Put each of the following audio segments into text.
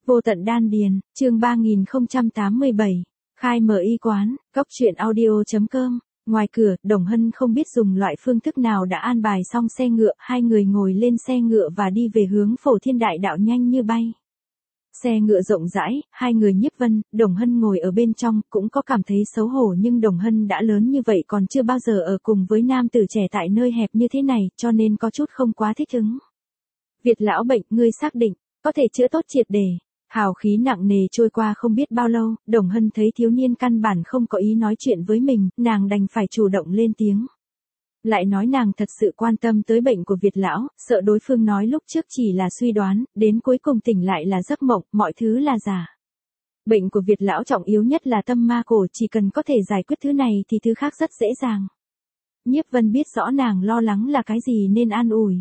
Vô tận đan điền, chương 3087, khai mở y quán, góc truyện audio.com. Ngoài cửa, Đồng Hân không biết dùng loại phương thức nào đã an bài xong xe ngựa, hai người ngồi lên xe ngựa và đi về hướng Phổ Thiên Đại Đạo nhanh như bay. Xe ngựa rộng rãi, hai người Nhiếp Vân, Đồng Hân ngồi ở bên trong, cũng có cảm thấy xấu hổ nhưng Đồng Hân đã lớn như vậy còn chưa bao giờ ở cùng với nam tử trẻ tại nơi hẹp như thế này, cho nên có chút không quá thích ứng. Việt lão bệnh, ngươi xác định, có thể chữa tốt triệt để. Hào khí nặng nề trôi qua không biết bao lâu, Đồng Hân thấy thiếu niên căn bản không có ý nói chuyện với mình, nàng đành phải chủ động lên tiếng. Lại nói nàng thật sự quan tâm tới bệnh của Việt lão, sợ đối phương nói lúc trước chỉ là suy đoán, đến cuối cùng tỉnh lại là giấc mộng, mọi thứ là giả. Bệnh của Việt lão trọng yếu nhất là tâm ma cổ, chỉ cần có thể giải quyết thứ này thì thứ khác rất dễ dàng. Nhiếp Vân biết rõ nàng lo lắng là cái gì nên an ủi.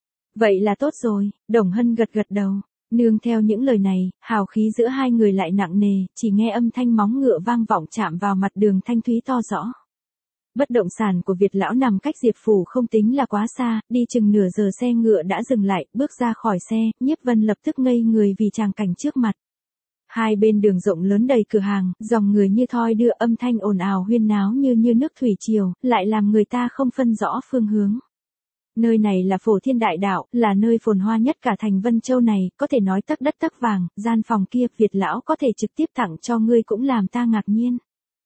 Vậy là tốt rồi, Đồng Hân gật gật đầu. Nương theo những lời này, hào khí giữa hai người lại nặng nề, chỉ nghe âm thanh móng ngựa vang vọng chạm vào mặt đường thanh thúy to rõ. Bất động sản của Việt lão nằm cách Diệp phủ không tính là quá xa, đi chừng nửa giờ xe ngựa đã dừng lại, bước ra khỏi xe, Nhiếp Vân lập tức ngây người vì tràng cảnh trước mặt. Hai bên đường rộng lớn đầy cửa hàng, dòng người như thoi đưa, âm thanh ồn ào huyên náo như nước thủy triều, lại làm người ta không phân rõ phương hướng. Nơi này là Phổ Thiên Đại Đạo, là nơi phồn hoa nhất cả thành Vân Châu này, có thể nói tấc đất tấc vàng, gian phòng kia Việt lão có thể trực tiếp tặng cho ngươi cũng làm ta ngạc nhiên.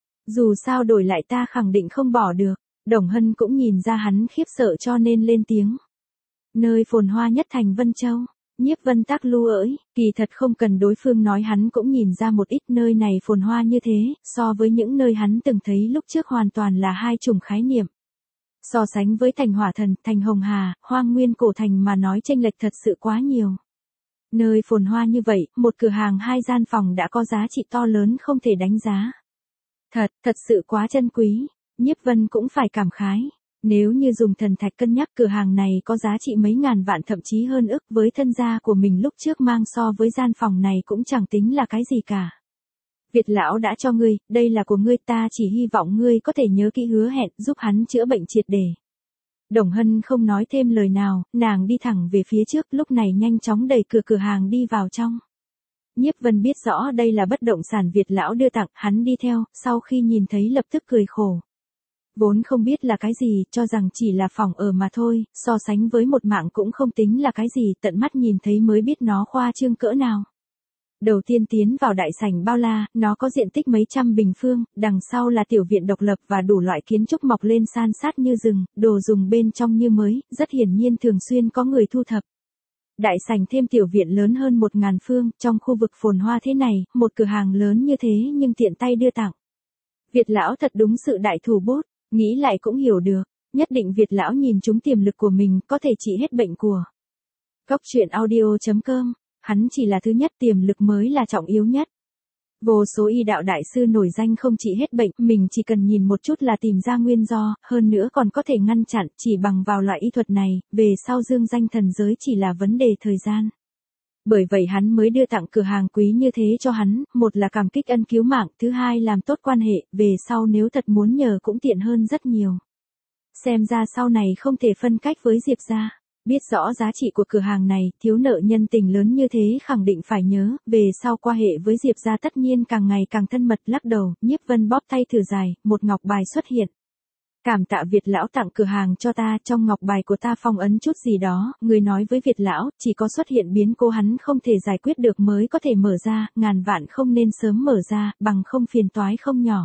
Dù sao đổi lại ta khẳng định không bỏ được, Đồng Hân cũng nhìn ra hắn khiếp sợ cho nên lên tiếng. Nơi phồn hoa nhất thành Vân Châu, Nhiếp Vân tác lưu ỡi, kỳ thật không cần đối phương nói hắn cũng nhìn ra một ít, nơi này phồn hoa như thế, so với những nơi hắn từng thấy lúc trước hoàn toàn là hai chủng khái niệm. So sánh với thành Hỏa Thần, thành Hồng Hà, Hoang Nguyên cổ thành mà nói chênh lệch thật sự quá nhiều. Nơi phồn hoa như vậy, một cửa hàng hai gian phòng đã có giá trị to lớn không thể đánh giá. Thật sự quá chân quý, Nhiếp Vân cũng phải cảm khái. Nếu như dùng thần thạch cân nhắc cửa hàng này có giá trị mấy ngàn vạn thậm chí hơn ức, với thân gia của mình lúc trước mang so với gian phòng này cũng chẳng tính là cái gì cả. Việt lão đã cho ngươi, đây là của ngươi, ta chỉ hy vọng ngươi có thể nhớ kỹ hứa hẹn, giúp hắn chữa bệnh triệt để. Đồng Hân không nói thêm lời nào, nàng đi thẳng về phía trước, lúc này nhanh chóng đẩy cửa hàng đi vào trong. Nhiếp Vân biết rõ đây là bất động sản Việt lão đưa tặng, hắn đi theo, sau khi nhìn thấy lập tức cười khổ. Vốn không biết là cái gì, cho rằng chỉ là phòng ở mà thôi, so sánh với một mạng cũng không tính là cái gì, tận mắt nhìn thấy mới biết nó khoa trương cỡ nào. Đầu tiên tiến vào đại sảnh bao la, nó có diện tích mấy trăm bình phương, đằng sau là tiểu viện độc lập và đủ loại kiến trúc mọc lên san sát như rừng, đồ dùng bên trong như mới, rất hiển nhiên thường xuyên có người thu thập. Đại sảnh thêm tiểu viện lớn hơn 1000 phương, trong khu vực phồn hoa thế này, một cửa hàng lớn như thế nhưng tiện tay đưa tặng. Việt lão thật đúng sự đại thủ bút, nghĩ lại cũng hiểu được, nhất định Việt lão nhìn trúng tiềm lực của mình, có thể trị hết bệnh của. Góc truyện audio.com. Hắn chỉ là thứ nhất, tiềm lực mới là trọng yếu nhất. Vô số y đạo đại sư nổi danh không trị hết bệnh, mình chỉ cần nhìn một chút là tìm ra nguyên do, hơn nữa còn có thể ngăn chặn, chỉ bằng vào loại y thuật này, về sau dương danh thần giới chỉ là vấn đề thời gian. Bởi vậy hắn mới đưa tặng cửa hàng quý như thế cho hắn, một là cảm kích ân cứu mạng, thứ hai làm tốt quan hệ, về sau nếu thật muốn nhờ cũng tiện hơn rất nhiều. Xem ra sau này không thể phân cách với Diệp gia. Biết rõ giá trị của cửa hàng này, thiếu nợ nhân tình lớn như thế khẳng định phải nhớ, về sau qua hệ với Diệp gia tất nhiên càng ngày càng thân mật. Lắc đầu, Nhiếp Vân bóp tay thử dài, một ngọc bài xuất hiện. Cảm tạ Việt lão tặng cửa hàng cho ta, trong ngọc bài của ta phong ấn chút gì đó, người nói với Việt lão, chỉ có xuất hiện biến cố hắn không thể giải quyết được mới có thể mở ra, ngàn vạn không nên sớm mở ra, bằng không phiền toái không nhỏ.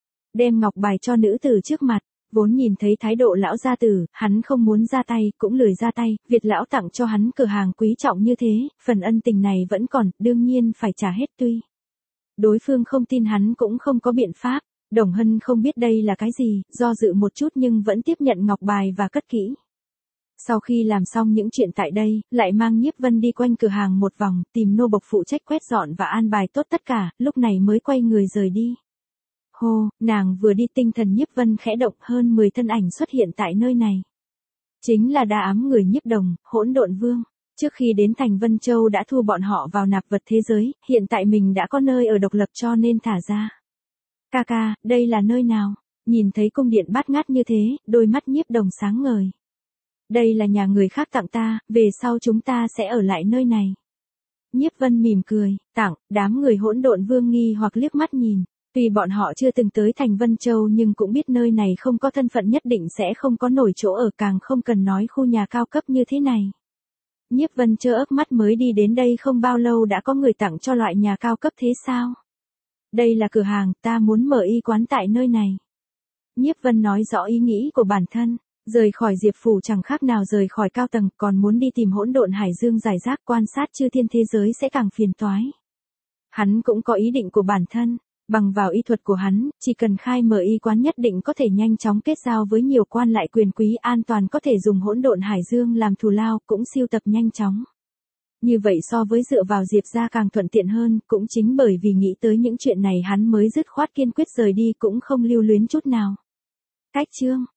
Đem ngọc bài cho nữ tử trước mặt. Vốn nhìn thấy thái độ lão gia tử, hắn không muốn ra tay, cũng lười ra tay, Việt lão tặng cho hắn cửa hàng quý trọng như thế, phần ân tình này vẫn còn, đương nhiên phải trả hết tuy. Đối phương không tin hắn cũng không có biện pháp, Đồng Hân không biết đây là cái gì, do dự một chút nhưng vẫn tiếp nhận ngọc bài và cất kỹ. Sau khi làm xong những chuyện tại đây, lại mang Nhiếp Vân đi quanh cửa hàng một vòng, tìm nô bộc phụ trách quét dọn và an bài tốt tất cả, lúc này mới quay người rời đi. Hô, nàng vừa đi tinh thần Nhiếp Vân khẽ động, hơn 10 thân ảnh xuất hiện tại nơi này. Chính là đa ám người Nhiếp Đồng, Hỗn Độn Vương. Trước khi đến thành Vân Châu đã thu bọn họ vào nạp vật thế giới, hiện tại mình đã có nơi ở độc lập cho nên thả ra. Ca, đây là nơi nào? Nhìn thấy cung điện bát ngát như thế, đôi mắt Nhiếp Đồng sáng ngời. Đây là nhà người khác tặng ta, về sau chúng ta sẽ ở lại nơi này. Nhiếp Vân mỉm cười, tặng, đám người Hỗn Độn Vương nghi hoặc liếc mắt nhìn. Tuy bọn họ chưa từng tới thành Vân Châu nhưng cũng biết nơi này không có thân phận nhất định sẽ không có nổi chỗ ở, càng không cần nói khu nhà cao cấp như thế này. Nhiếp Vân chớp mắt, mới đi đến đây không bao lâu đã có người tặng cho loại nhà cao cấp thế sao? Đây là cửa hàng, ta muốn mở y quán tại nơi này. Nhiếp Vân nói rõ ý nghĩ của bản thân, rời khỏi Diệp Phủ chẳng khác nào rời khỏi cao tầng, còn muốn đi tìm hỗn độn hải dương giải rác quan sát chư thiên thế giới sẽ càng phiền toái. Hắn cũng có ý định của bản thân, bằng vào y thuật của hắn, chỉ cần khai mở y quán nhất định có thể nhanh chóng kết giao với nhiều quan lại quyền quý, an toàn có thể dùng hỗn độn hải dương làm thù lao, cũng siêu tập nhanh chóng. Như vậy so với dựa vào Diệp gia càng thuận tiện hơn, cũng chính bởi vì nghĩ tới những chuyện này hắn mới dứt khoát kiên quyết rời đi, cũng không lưu luyến chút nào. Cách chương